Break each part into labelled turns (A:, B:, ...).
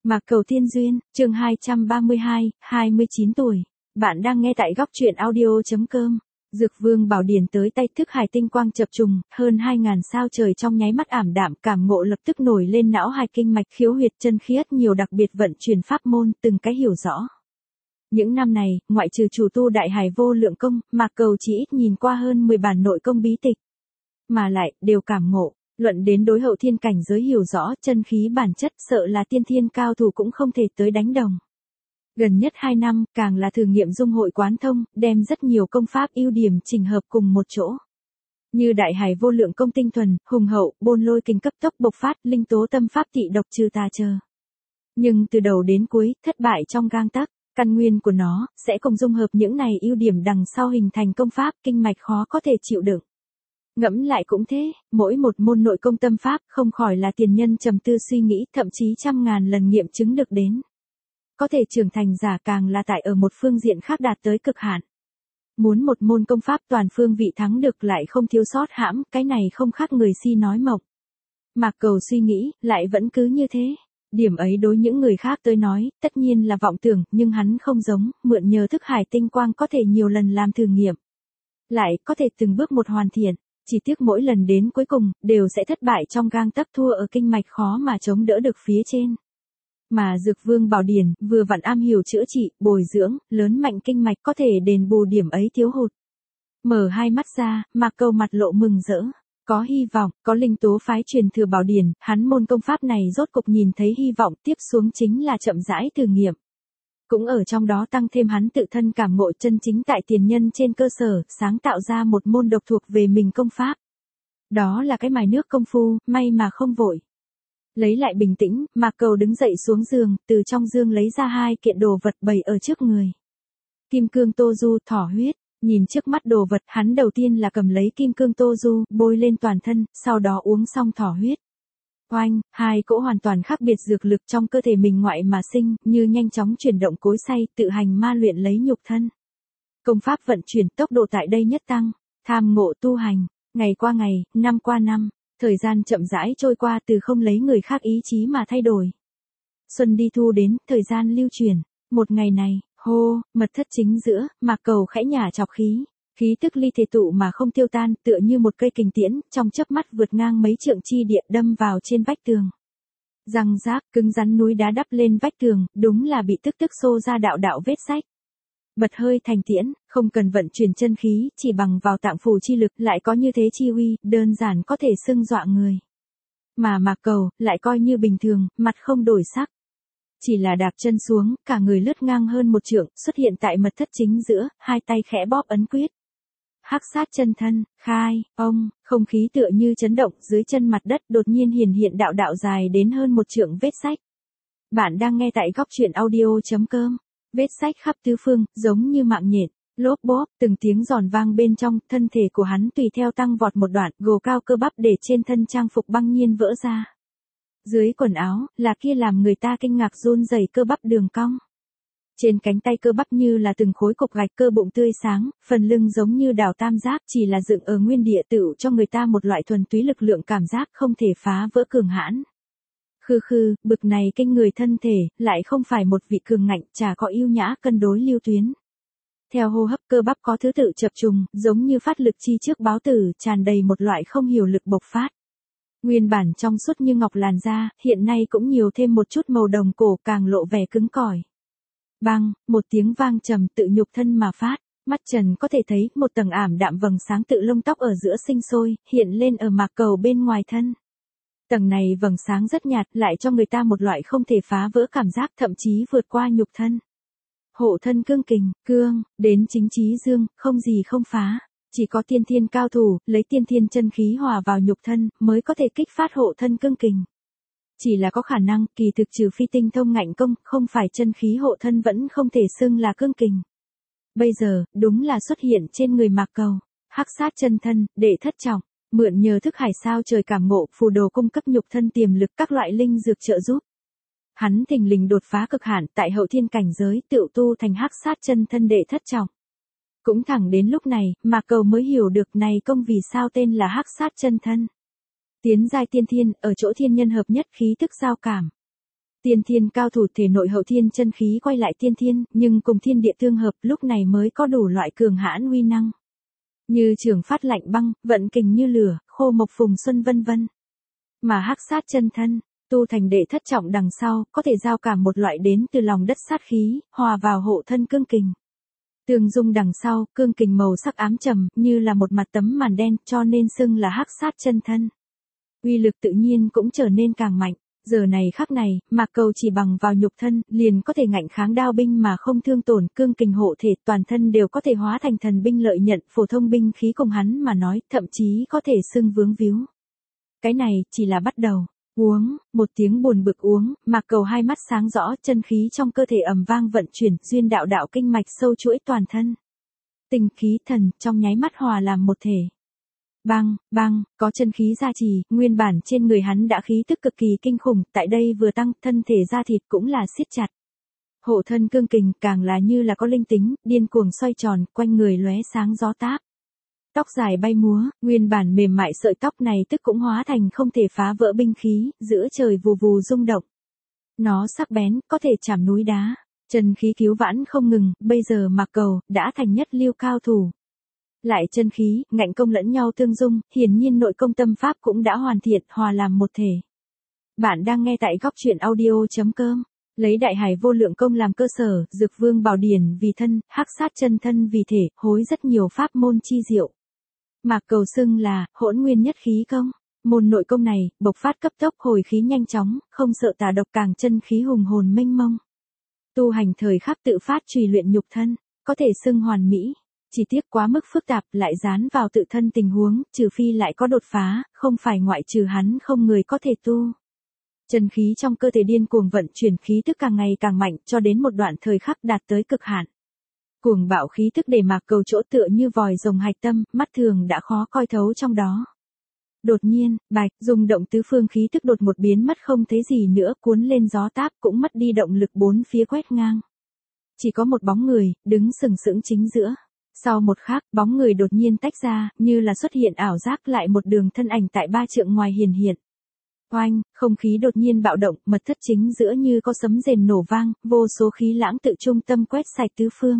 A: Mạc Cầu Tiên Duyên, chương 232, 29 tuổi. Bạn đang nghe tại góc truyện audio.com. Dược Vương Bảo Điển tới tay thức hải tinh quang chập trùng, hơn 2.000 sao trời trong nháy mắt ảm đạm, cảm ngộ lập tức nổi lên não hài kinh mạch khiếu huyệt chân khiết nhiều đặc biệt vận chuyển pháp môn, từng cái hiểu rõ. Những năm này, ngoại trừ chủ tu đại hải vô lượng công, Mạc Cầu chỉ ít nhìn qua hơn 10 bản nội công bí tịch. Mà lại, đều cảm ngộ. Luận đến đối hậu thiên cảnh giới hiểu rõ chân khí bản chất sợ là tiên thiên cao thủ cũng không thể tới đánh đồng. Gần nhất 2 năm càng là thử nghiệm dung hội quán thông, đem rất nhiều công pháp ưu điểm chỉnh hợp cùng một chỗ. Như đại hải vô lượng công tinh thuần, hùng hậu, bôn lôi kinh cấp tốc bộc phát, linh tố tâm pháp tị độc trừ tà chờ. Nhưng từ đầu đến cuối, thất bại trong gang tấc, căn nguyên của nó sẽ cùng dung hợp những này ưu điểm đằng sau hình thành công pháp kinh mạch khó có thể chịu đựng. Ngẫm lại cũng thế, mỗi một môn nội công tâm pháp không khỏi là tiền nhân trầm tư suy nghĩ, thậm chí trăm ngàn lần nghiệm chứng được đến. Có thể trưởng thành giả càng là tại ở một phương diện khác đạt tới cực hạn. Muốn một môn công pháp toàn phương vị thắng được lại không thiếu sót hãm, cái này không khác người si nói mộng. Mạc Cầu suy nghĩ, lại vẫn cứ như thế. Điểm ấy đối những người khác tới nói, tất nhiên là vọng tưởng, nhưng hắn không giống, mượn nhờ thức hải tinh quang có thể nhiều lần làm thử nghiệm. Lại có thể từng bước một hoàn thiện. Chỉ tiếc mỗi lần đến cuối cùng, đều sẽ thất bại trong gang tấc thua ở kinh mạch khó mà chống đỡ được phía trên. Mà Dược Vương Bảo Điển vừa vặn am hiểu chữa trị, bồi dưỡng, lớn mạnh kinh mạch có thể đền bù điểm ấy thiếu hụt. Mở hai mắt ra, Mạc Cầu mặt lộ mừng rỡ. Có hy vọng, có linh tố phái truyền thừa Bảo Điển, hắn môn công pháp này rốt cục nhìn thấy hy vọng, tiếp xuống chính là chậm rãi thử nghiệm. Cũng ở trong đó tăng thêm hắn tự thân cảm ngộ chân chính tại tiền nhân trên cơ sở, sáng tạo ra một môn độc thuộc về mình công pháp. Đó là cái mài nước công phu, may mà không vội. Lấy lại bình tĩnh, Mạc Cầu đứng dậy xuống giường, từ trong giường lấy ra 2 kiện đồ vật bày ở trước người. Kim cương tô du, thỏ huyết. Nhìn trước mắt đồ vật, hắn đầu tiên là cầm lấy kim cương tô du, bôi lên toàn thân, sau đó uống xong thỏ huyết. Oanh, 2 cỗ hoàn toàn khác biệt dược lực trong cơ thể mình ngoại mà sinh, như nhanh chóng chuyển động cối xay, tự hành ma luyện lấy nhục thân. Công pháp vận chuyển tốc độ tại đây nhất tăng, tham ngộ tu hành, ngày qua ngày, năm qua năm, thời gian chậm rãi trôi qua từ không lấy người khác ý chí mà thay đổi. Xuân đi thu đến, thời gian lưu chuyển, một ngày này, hô, mật thất chính giữa, Mạc Cầu khẽ nhả chọc khí. Khí tức ly thể tụ mà không tiêu tan, tựa như một cây kình tiễn, trong chớp mắt vượt ngang mấy trượng chi địa đâm vào trên vách tường. Răng rác, cứng rắn núi đá đắp lên vách tường, đúng là bị tức xô ra đạo đạo vết rách. Bật hơi thành tiễn, không cần vận chuyển chân khí, chỉ bằng vào tạng phủ chi lực lại có như thế chi uy, đơn giản có thể xưng dọa người. Mà Mạc Cầu, lại coi như bình thường, mặt không đổi sắc. Chỉ là đạp chân xuống, cả người lướt ngang hơn một trượng, xuất hiện tại mật thất chính giữa, 2 tay khẽ bóp ấn quyết. Hắc sát chân thân, khai, ông, không khí tựa như chấn động, dưới chân mặt đất đột nhiên hiện đạo đạo dài đến hơn một trượng vết rách. Bạn đang nghe tại góc truyện audio.com. Vết rách khắp tứ phương, giống như mạng nhện, lốp bốp, từng tiếng giòn vang bên trong, thân thể của hắn tùy theo tăng vọt một đoạn, gồ cao cơ bắp để trên thân trang phục băng nhiên vỡ ra. Dưới quần áo, là kia làm người ta kinh ngạc run rẩy cơ bắp đường cong. Trên cánh tay cơ bắp như là từng khối cục gạch, cơ bụng tươi sáng, phần lưng giống như đào tam giác, chỉ là dựng ở nguyên địa tựu cho người ta một loại thuần túy lực lượng cảm giác không thể phá vỡ cường hãn. Khư, bực này kinh người thân thể, lại không phải một vị cường ngạnh, chả có yêu nhã cân đối lưu tuyến. Theo hô hấp cơ bắp có thứ tự chập trùng, giống như phát lực chi trước báo tử, tràn đầy một loại không hiểu lực bộc phát. Nguyên bản trong suốt như ngọc làn da, hiện nay cũng nhiều thêm một chút màu đồng cổ, càng lộ vẻ cứng cỏi. Bang, một tiếng vang trầm tự nhục thân mà phát, mắt trần có thể thấy một tầng ảm đạm vầng sáng tự lông tóc ở giữa sinh sôi, hiện lên ở Mạc Cầu bên ngoài thân. Tầng này vầng sáng rất nhạt, lại cho người ta một loại không thể phá vỡ cảm giác, thậm chí vượt qua nhục thân. Hộ thân cương kình, cương, đến chính chí dương, không gì không phá. Chỉ có tiên thiên cao thủ, lấy tiên thiên chân khí hòa vào nhục thân, mới có thể kích phát hộ thân cương kình. Chỉ là có khả năng, kỳ thực trừ phi tinh thông ngạnh công, không phải chân khí hộ thân vẫn không thể xưng là cương kình. Bây giờ, đúng là xuất hiện trên người Mạc Cầu, hắc sát chân thân, đệ thất trọng, mượn nhờ thức hải sao trời cảm ngộ, phù đồ cung cấp nhục thân tiềm lực các loại linh dược trợ giúp. Hắn thình lình đột phá cực hạn tại hậu thiên cảnh giới, tựu tu thành hắc sát chân thân đệ thất trọng. Cũng thẳng đến lúc này, Mạc Cầu mới hiểu được này công vì sao tên là hắc sát chân thân. Tiến giai tiên thiên, ở chỗ thiên nhân hợp nhất khí thức giao cảm. Tiên thiên cao thủ thể nội hậu thiên chân khí quay lại tiên thiên, nhưng cùng thiên địa tương hợp lúc này mới có đủ loại cường hãn uy năng. Như trường phát lạnh băng, vận kình như lửa, khô mộc phùng xuân vân vân. Mà hắc sát chân thân, tu thành đệ thất trọng đằng sau, có thể giao cảm một loại đến từ lòng đất sát khí, hòa vào hộ thân cương kình. Tương dung đằng sau, cương kình màu sắc ám trầm, như là một mặt tấm màn đen, cho nên xưng là hắc sát chân thân. Uy lực tự nhiên cũng trở nên càng mạnh. Giờ này khắc này, Mạc Cầu chỉ bằng vào nhục thân, liền có thể ngạnh kháng đao binh mà không thương tổn, cương kình hộ thể, toàn thân đều có thể hóa thành thần binh lợi nhận, phổ thông binh khí cùng hắn mà nói, thậm chí có thể xưng vướng víu. Cái này chỉ là bắt đầu. Uống, một tiếng buồn bực uống, Mạc Cầu hai mắt sáng rõ, chân khí trong cơ thể ầm vang vận chuyển, duyên đạo đạo kinh mạch sâu chuỗi toàn thân. Tinh khí thần trong nháy mắt hòa làm một thể. Bang, bang, có chân khí gia trì, nguyên bản trên người hắn đã khí tức cực kỳ kinh khủng, tại đây vừa tăng, thân thể da thịt cũng là siết chặt. Hộ thân cương kình càng là như là có linh tính, điên cuồng xoay tròn, quanh người lóe sáng gió táp. Tóc dài bay múa, nguyên bản mềm mại sợi tóc này tức cũng hóa thành không thể phá vỡ binh khí, giữa trời vù vù rung động. Nó sắc bén, có thể chạm núi đá. Chân khí cứu vãn không ngừng, bây giờ Mạc Cầu đã thành nhất lưu cao thủ. Lại chân khí, ngạnh công lẫn nhau tương dung, hiển nhiên nội công tâm pháp cũng đã hoàn thiện, hòa làm một thể. Bạn đang nghe tại góc truyện audio.com. Lấy đại hải vô lượng công làm cơ sở, Dược Vương Bảo Điển vì thân, hắc sát chân thân vì thể, hối rất nhiều pháp môn chi diệu. Mạc Cầu xưng là hỗn nguyên nhất khí công. Môn nội công này, bộc phát cấp tốc, hồi khí nhanh chóng, không sợ tà độc, càng chân khí hùng hồn mênh mông. Tu hành thời khắc tự phát trì luyện nhục thân, có thể xưng hoàn mỹ. Chỉ tiếc quá mức phức tạp, lại dán vào tự thân tình huống, trừ phi lại có đột phá, không phải ngoại trừ hắn không người có thể tu. Chân khí trong cơ thể điên cuồng vận chuyển, khí tức càng ngày càng mạnh, cho đến một đoạn thời khắc đạt tới cực hạn. Cuồng bạo khí tức để Mạc Cầu chỗ tựa như vòi rồng hạch tâm, mắt thường đã khó coi thấu trong đó. Đột nhiên, bạch, rung động tứ phương khí tức đột một biến mất không thấy gì nữa, cuốn lên gió táp cũng mất đi động lực bốn phía quét ngang. Chỉ có một bóng người, đứng sừng sững chính giữa. Sau một khắc, bóng người đột nhiên tách ra, như là xuất hiện ảo giác, lại một đường thân ảnh tại 3 trượng ngoài hiển hiện. Oanh, không khí đột nhiên bạo động, mật thất chính giữa như có sấm rền nổ vang, vô số khí lãng tự trung tâm quét sạch tứ phương.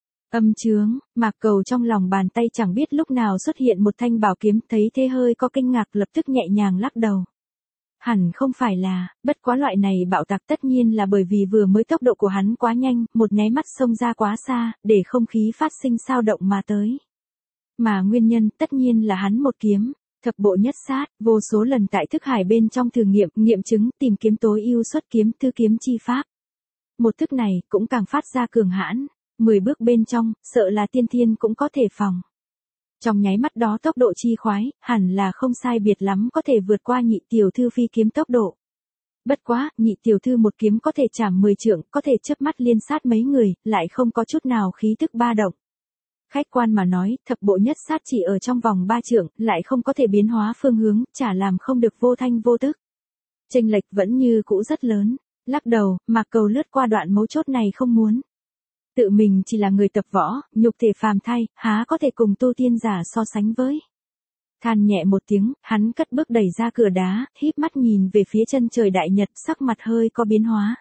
A: Âm chướng, Mạc Cầu trong lòng bàn tay chẳng biết lúc nào xuất hiện một thanh bảo kiếm, thấy thế hơi có kinh ngạc, lập tức nhẹ nhàng lắc đầu. Hẳn không phải là, bất quá loại này bạo tạc tất nhiên là bởi vì vừa mới tốc độ của hắn quá nhanh, một nháy mắt xông ra quá xa, để không khí phát sinh xao động mà tới. Mà nguyên nhân tất nhiên là hắn một kiếm, thập bộ nhất sát, vô số lần tại thức hải bên trong thử nghiệm, nghiệm chứng, tìm kiếm tối ưu xuất kiếm, thư kiếm chi pháp. Một thức này cũng càng phát ra cường hãn, 10 bước bên trong, sợ là tiên thiên cũng có thể phòng. Trong nháy mắt đó tốc độ chi khoái, hẳn là không sai biệt lắm có thể vượt qua nhị tiểu thư phi kiếm tốc độ. Bất quá, nhị tiểu thư một kiếm có thể chạm 10 trượng, có thể chớp mắt liên sát mấy người, lại không có chút nào khí tức ba động. Khách quan mà nói, thập bộ nhất sát chỉ ở trong vòng 3 trượng, lại không có thể biến hóa phương hướng, chả làm không được vô thanh vô tức. Chênh lệch vẫn như cũ rất lớn. Lắc đầu, Mạc Cầu lướt qua đoạn mấu chốt này không muốn. Tự mình chỉ là người tập võ, nhục thể phàm thai, há có thể cùng tu tiên giả so sánh với. Than nhẹ một tiếng, hắn cất bước đẩy ra cửa đá, híp mắt nhìn về phía chân trời đại nhật, sắc mặt hơi có biến hóa.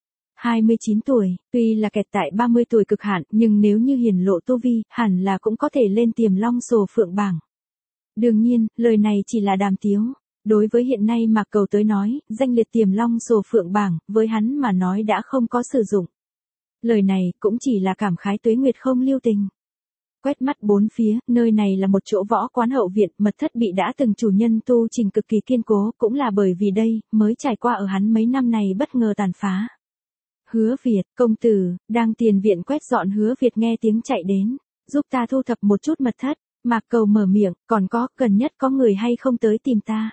A: 29 tuổi, tuy là kẹt tại 30 tuổi cực hạn, nhưng nếu như hiển lộ tu vi, hẳn là cũng có thể lên Tiềm Long Sổ Phượng bảng. Đương nhiên, lời này chỉ là đàm tiếu. Đối với hiện nay Mạc Cầu tới nói, danh liệt Tiềm Long Sổ Phượng bảng, với hắn mà nói đã không có sử dụng. Lời này cũng chỉ là cảm khái tuế nguyệt không lưu tình. Quét mắt bốn phía, nơi này là một chỗ võ quán hậu viện, mật thất bị đã từng chủ nhân tu trình cực kỳ kiên cố, cũng là bởi vì đây, mới trải qua ở hắn mấy năm này bất ngờ tàn phá. Hứa Việt, công tử, đang tiền viện quét dọn. Hứa Việt nghe tiếng chạy đến, giúp ta thu thập một chút mật thất. Mạc Cầu mở miệng, còn có, gần nhất có người hay không tới tìm ta?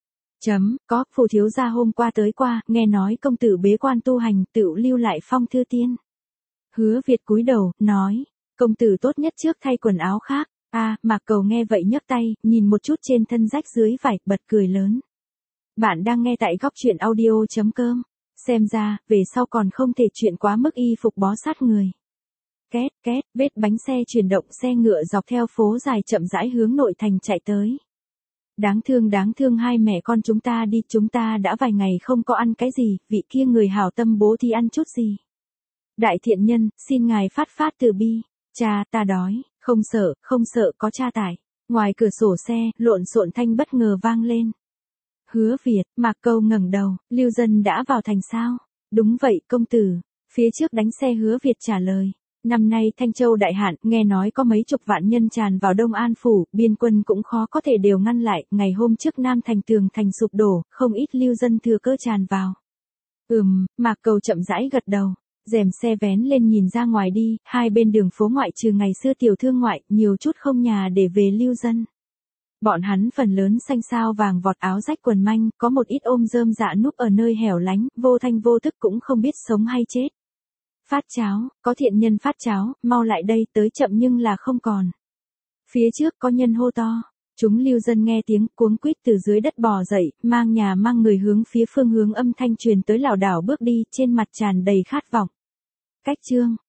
A: Có, phù thiếu gia hôm qua tới qua, nghe nói công tử bế quan tu hành, tự lưu lại phong thư tiên. Hứa Việt cúi đầu, nói, công tử tốt nhất trước thay quần áo khác. Mạc Cầu nghe vậy nhấc tay, nhìn một chút trên thân rách dưới vải, bật cười lớn. Bạn đang nghe tại góc truyện audio.com. Xem ra, về sau còn không thể chuyện quá mức y phục bó sát người. Két, két, vết bánh xe chuyển động, xe ngựa dọc theo phố dài chậm rãi hướng nội thành chạy tới. Đáng thương hai mẹ con chúng ta đi, chúng ta đã vài ngày không có ăn cái gì, vị kia người hảo tâm bố thì ăn chút gì. Đại thiện nhân, xin ngài phát phát từ bi. Cha, ta đói, không sợ có cha tải. Ngoài cửa sổ xe, lộn xộn thanh bất ngờ vang lên. Hứa Việt, Mạc Câu ngẩng đầu, Lưu Dân đã vào thành sao? Đúng vậy công tử. Phía trước đánh xe Hứa Việt trả lời. Năm nay Thanh Châu đại hạn, nghe nói có mấy chục vạn nhân tràn vào Đông An Phủ, biên quân cũng khó có thể đều ngăn lại, ngày hôm trước Nam thành tường thành sụp đổ, không ít lưu dân thừa cơ tràn vào. Mạc Cầu chậm rãi gật đầu, rèm xe vén lên nhìn ra ngoài đi, hai bên đường phố ngoại trừ ngày xưa tiểu thương ngoại, nhiều chút không nhà để về lưu dân. Bọn hắn phần lớn xanh sao vàng vọt áo rách quần manh, có một ít ôm rơm dạ núp ở nơi hẻo lánh, vô thanh vô tức cũng không biết sống hay chết. Phát cháo, có thiện nhân phát cháo, mau lại đây, tới chậm nhưng là không còn. Phía trước có nhân hô to, chúng lưu dân nghe tiếng cuống quýt từ dưới đất bò dậy, mang nhà mang người hướng phía phương hướng âm thanh truyền tới lảo đảo bước đi, trên mặt tràn đầy khát vọng. Cách chương